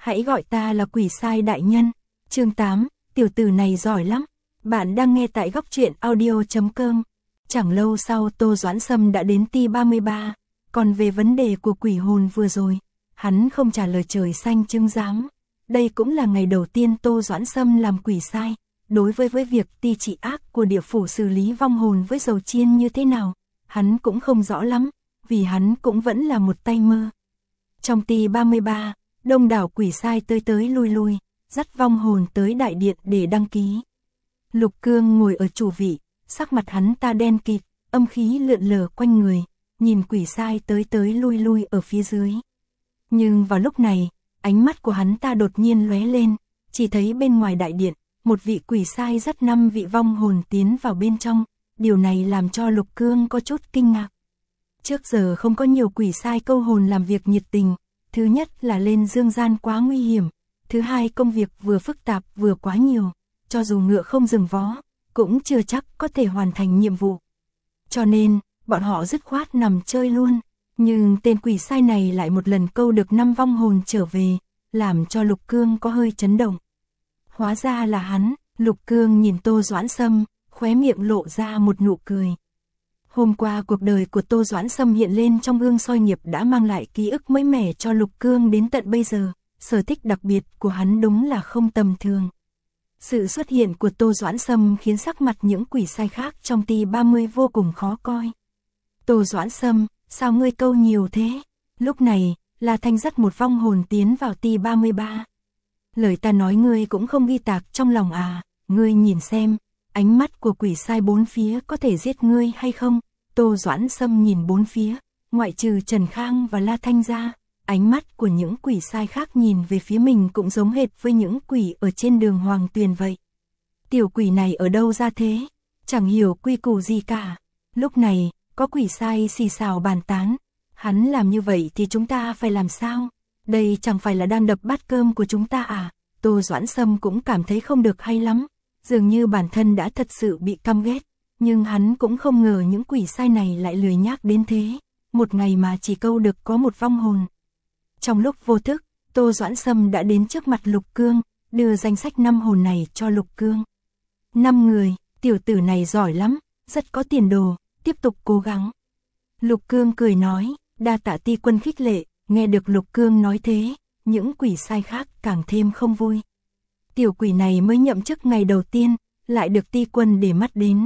Hãy gọi ta là quỷ sai đại nhân. Chương 8, tiểu tử này giỏi lắm. Bạn đang nghe tại góc truyện audio.com. Chẳng lâu sau Tô Doãn Sâm đã đến Ti-33. Còn về vấn đề của quỷ hồn vừa rồi, hắn không trả lời trời xanh chứng giám. Đây cũng là ngày đầu tiên Tô Doãn Sâm làm quỷ sai. Đối với việc ti trị ác của địa phủ xử lý vong hồn với dầu chiên như thế nào, hắn cũng không rõ lắm, vì hắn cũng vẫn là một tay mơ. Trong Ti-33, đông đảo quỷ sai tới lui lui, dắt vong hồn tới đại điện để đăng ký. Lục Cương ngồi ở chủ vị, sắc mặt hắn ta đen kịt, âm khí lượn lờ quanh người, nhìn quỷ sai tới lui lui ở phía dưới. Nhưng vào lúc này, ánh mắt của hắn ta đột nhiên lóe lên, chỉ thấy bên ngoài đại điện, một vị quỷ sai dắt 5 vị vong hồn tiến vào bên trong, điều này làm cho Lục Cương có chút kinh ngạc. Trước giờ không có nhiều quỷ sai câu hồn làm việc nhiệt tình, thứ nhất là lên dương gian quá nguy hiểm, thứ hai công việc vừa phức tạp vừa quá nhiều, cho dù ngựa không dừng vó, cũng chưa chắc có thể hoàn thành nhiệm vụ. Cho nên, bọn họ dứt khoát nằm chơi luôn, nhưng tên quỷ sai này lại một lần câu được 5 vong hồn trở về, làm cho Lục Cương có hơi chấn động. Hóa ra là hắn. Lục Cương nhìn Tô Doãn Sâm, khóe miệng lộ ra một nụ cười. Hôm qua cuộc đời của Tô Doãn Sâm hiện lên trong gương soi nghiệp đã mang lại ký ức mới mẻ cho Lục Cương đến tận bây giờ, sở thích đặc biệt của hắn đúng là không tầm thường. Sự xuất hiện của Tô Doãn Sâm khiến sắc mặt những quỷ sai khác trong Ti-30 vô cùng khó coi. Tô Doãn Sâm, sao ngươi câu nhiều thế? Lúc này, La Thanh dắt một vong hồn tiến vào Ti-33. Lời ta nói ngươi cũng không ghi tạc trong lòng à, ngươi nhìn xem, ánh mắt của quỷ sai bốn phía có thể giết ngươi hay không? Tô Doãn Sâm nhìn bốn phía, ngoại trừ Trần Khang và La Thanh ra, ánh mắt của những quỷ sai khác nhìn về phía mình cũng giống hệt với những quỷ ở trên đường Hoàng Tuyền vậy. Tiểu quỷ này ở đâu ra thế? Chẳng hiểu quy củ gì cả. Lúc này, có quỷ sai xì xào bàn tán, hắn làm như vậy thì chúng ta phải làm sao? Đây chẳng phải là đang đập bát cơm của chúng ta à? Tô Doãn Sâm cũng cảm thấy không được hay lắm, dường như bản thân đã thật sự bị căm ghét, nhưng hắn cũng không ngờ những quỷ sai này lại lười nhác đến thế, một ngày mà chỉ câu được có một vong hồn. Trong lúc vô thức, Tô Doãn Sâm đã đến trước mặt Lục Cương, đưa danh sách 5 hồn này cho Lục Cương. 5 người, tiểu tử này giỏi lắm, rất có tiền đồ, tiếp tục cố gắng. Lục Cương cười nói, đa tạ Ti Quân khích lệ. Nghe được Lục Cương nói thế, những quỷ sai khác càng thêm không vui. Tiểu quỷ này mới nhậm chức ngày đầu tiên, lại được Ti Quân để mắt đến.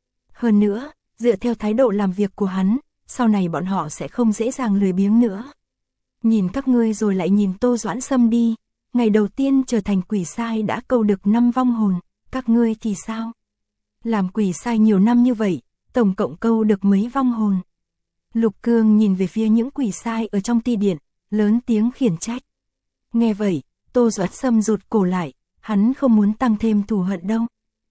Hơn nữa, dựa theo thái độ làm việc của hắn, sau này bọn họ sẽ không dễ dàng lười biếng nữa. Nhìn các ngươi rồi lại nhìn Tô Doãn Sâm đi, ngày đầu tiên trở thành quỷ sai đã câu được 5 vong hồn, các ngươi thì sao? Làm quỷ sai nhiều năm như vậy, tổng cộng câu được mấy vong hồn? Lục Cương nhìn về phía những quỷ sai ở trong ti điện, lớn tiếng khiển trách. Nghe vậy, Tô Doãn Sâm rụt cổ lại, hắn không muốn tăng thêm thù hận đâu.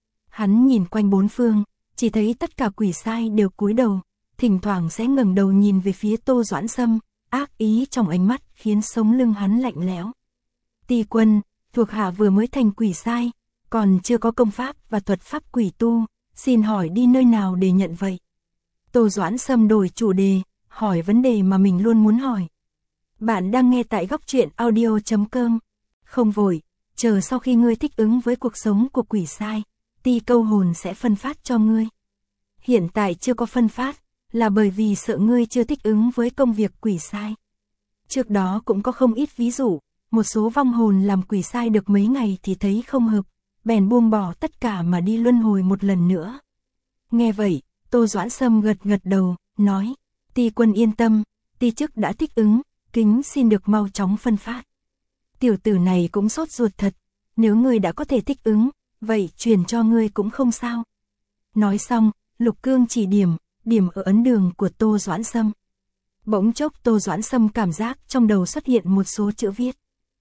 Hắn nhìn quanh bốn phương, chỉ thấy tất cả quỷ sai đều cúi đầu, thỉnh thoảng sẽ ngẩng đầu nhìn về phía Tô Doãn Sâm, ác ý trong ánh mắt khiến sống lưng hắn lạnh lẽo. Ti Quân, thuộc hạ vừa mới thành quỷ sai, còn chưa có công pháp và thuật pháp quỷ tu, xin hỏi đi nơi nào để nhận vậy? Tô Doãn Sâm đổi chủ đề, hỏi vấn đề mà mình luôn muốn hỏi. Bạn đang nghe tại góc truyện audio.com. Không vội, chờ sau khi ngươi thích ứng với cuộc sống của quỷ sai, Ti câu hồn sẽ phân phát cho ngươi. Hiện tại chưa có phân phát, là bởi vì sợ ngươi chưa thích ứng với công việc quỷ sai. Trước đó cũng có không ít ví dụ, một số vong hồn làm quỷ sai được mấy ngày thì thấy không hợp, bèn buông bỏ tất cả mà đi luân hồi một lần nữa. Nghe vậy, Tô Doãn Sâm gật đầu, nói, Ti Quân yên tâm, Ti chức đã thích ứng, kính xin được mau chóng phân phát. Tiểu tử này cũng sốt ruột thật, nếu ngươi đã có thể thích ứng, vậy truyền cho ngươi cũng không sao. Nói xong, Lục Cương chỉ điểm ở ấn đường của Tô Doãn Sâm. Bỗng chốc Tô Doãn Sâm cảm giác trong đầu xuất hiện một số chữ viết.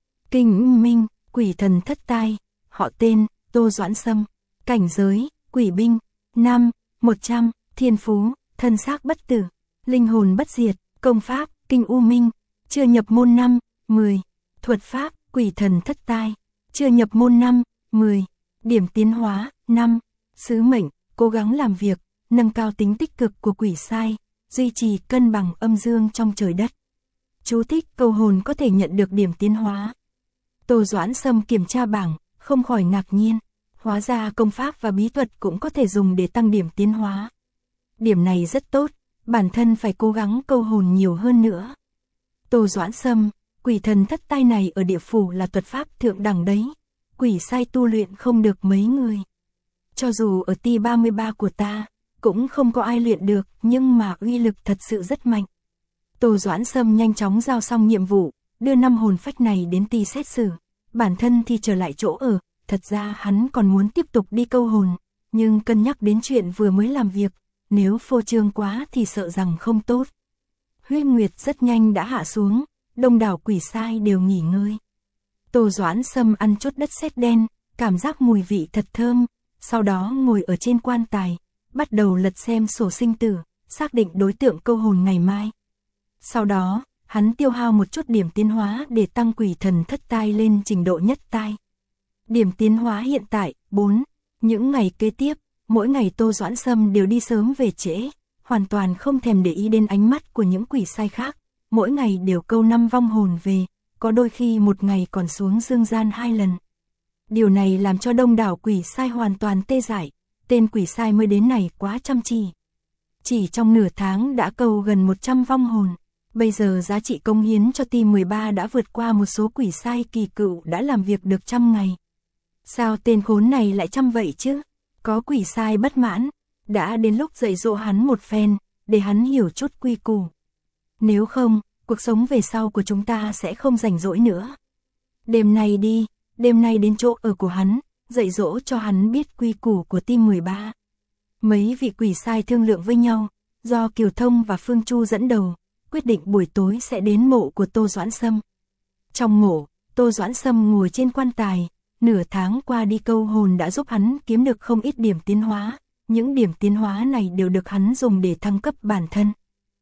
Kinh minh, quỷ thần thất tai, họ tên, Tô Doãn Sâm, cảnh giới, quỷ binh, nam, 100, thiên phú, thân xác bất tử, linh hồn bất diệt, công pháp, kinh u minh, chưa nhập môn 5, 10, thuật pháp, quỷ thần thất tai, chưa nhập môn 5, 10, điểm tiến hóa, 5, sứ mệnh, cố gắng làm việc, nâng cao tính tích cực của quỷ sai, duy trì cân bằng âm dương trong trời đất. Chú thích câu hồn có thể nhận được điểm tiến hóa. Tô Doãn Sâm kiểm tra bảng, không khỏi ngạc nhiên. Hóa ra công pháp và bí thuật cũng có thể dùng để tăng điểm tiến hóa. Điểm này rất tốt, bản thân phải cố gắng câu hồn nhiều hơn nữa. Tô Doãn Sâm, quỷ thần thất tai này ở địa phủ là thuật pháp thượng đẳng đấy. Quỷ sai tu luyện không được mấy người. Cho dù ở ti 33 của ta, cũng không có ai luyện được, nhưng mà uy lực thật sự rất mạnh. Tô Doãn Sâm nhanh chóng giao xong nhiệm vụ, đưa 5 hồn phách này đến ti xét xử. Bản thân thì trở lại chỗ ở, thật ra hắn còn muốn tiếp tục đi câu hồn, nhưng cân nhắc đến chuyện vừa mới làm việc, nếu phô trương quá thì sợ rằng không tốt. Huyết nguyệt rất nhanh đã hạ xuống, đông đảo quỷ sai đều nghỉ ngơi. Tô Doãn Sâm ăn chút đất sét đen, cảm giác mùi vị thật thơm, sau đó ngồi ở trên quan tài, bắt đầu lật xem sổ sinh tử, xác định đối tượng câu hồn ngày mai. Sau đó, hắn tiêu hao một chút điểm tiến hóa để tăng quỷ thần thất tai lên trình độ nhất tai. Điểm tiến hóa hiện tại, 4. Những ngày kế tiếp, mỗi ngày Tô Doãn Sâm đều đi sớm về trễ, hoàn toàn không thèm để ý đến ánh mắt của những quỷ sai khác. Mỗi ngày đều câu 5 vong hồn về, có đôi khi một ngày còn xuống dương gian 2 lần. Điều này làm cho đông đảo quỷ sai hoàn toàn tê dại, tên quỷ sai mới đến này quá chăm chỉ. Chỉ trong nửa tháng đã câu gần 100 vong hồn, bây giờ giá trị công hiến cho team 13 đã vượt qua một số quỷ sai kỳ cựu đã làm việc được 100 ngày. Sao tên khốn này lại chăm vậy chứ? Có quỷ sai bất mãn, đã đến lúc dạy dỗ hắn một phen, để hắn hiểu chút quy củ. Nếu không, cuộc sống về sau của chúng ta sẽ không rảnh rỗi nữa. Đêm nay đi, đêm nay đến chỗ ở của hắn, dạy dỗ cho hắn biết quy củ của team 13. Mấy vị quỷ sai thương lượng với nhau, do Kiều Thông và Phương Chu dẫn đầu, quyết định buổi tối sẽ đến mộ của Tô Doãn Sâm. Trong mộ, Tô Doãn Sâm ngồi trên quan tài, nửa tháng qua đi câu hồn đã giúp hắn kiếm được không ít điểm tiến hóa, những điểm tiến hóa này đều được hắn dùng để thăng cấp bản thân.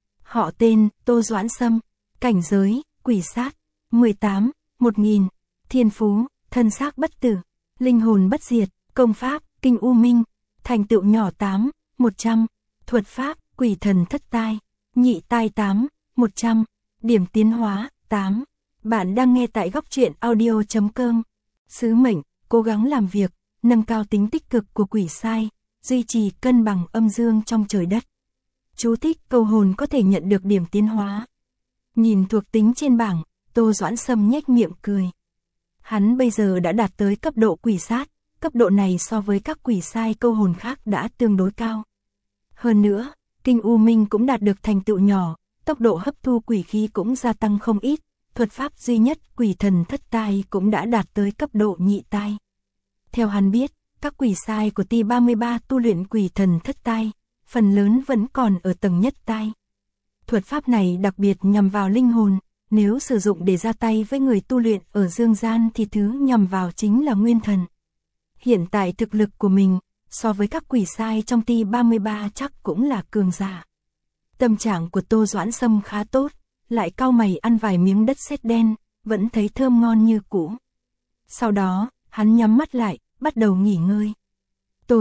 Họ tên, Tô Doãn Sâm, cảnh giới, quỷ sát, 18, 1000, thiên phú, thân xác bất tử, linh hồn bất diệt, công pháp, kinh u minh, thành tựu nhỏ 8, 100, thuật pháp, quỷ thần thất tai, nhị tai 8, 100, điểm tiến hóa, 8. Bạn đang nghe tại góc truyện audio.com. Sứ mệnh, cố gắng làm việc, nâng cao tính tích cực của quỷ sai, duy trì cân bằng âm dương trong trời đất. Chú thích câu hồn có thể nhận được điểm tiến hóa. Nhìn thuộc tính trên bảng, Tô Doãn Sâm nhếch miệng cười. Hắn bây giờ đã đạt tới cấp độ quỷ sát, cấp độ này so với các quỷ sai câu hồn khác đã tương đối cao. Hơn nữa, kinh u minh cũng đạt được thành tựu nhỏ, tốc độ hấp thu quỷ khí cũng gia tăng không ít, thuật pháp duy nhất quỷ thần thất tai cũng đã đạt tới cấp độ nhị tai. Theo hắn biết, các quỷ sai của ti 33 tu luyện quỷ thần thất tai, phần lớn vẫn còn ở tầng nhất tai. Thuật pháp này đặc biệt nhằm vào linh hồn, nếu sử dụng để ra tay với người tu luyện ở dương gian thì thứ nhằm vào chính là nguyên thần. Hiện tại thực lực của mình, so với các quỷ sai trong ti 33 chắc cũng là cường giả. Tâm trạng của Tô Doãn Sâm khá tốt, lại cau mày ăn vài miếng đất sét đen, vẫn thấy thơm ngon như cũ. Sau đó, hắn nhắm mắt lại, bắt đầu nghỉ ngơi. Tô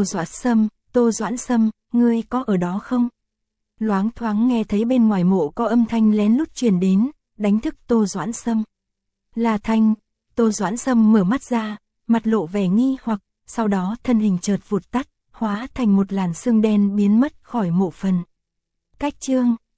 Doãn Sâm, ngươi có ở đó không? Loáng thoáng nghe thấy bên ngoài mộ có âm thanh lén lút truyền đến, đánh thức Tô Doãn Sâm. Là Thanh, Tô Doãn Sâm mở mắt ra, mặt lộ vẻ nghi hoặc, sau đó thân hình chợt vụt tắt, hóa thành một làn sương đen biến mất khỏi mộ phần. Cách chương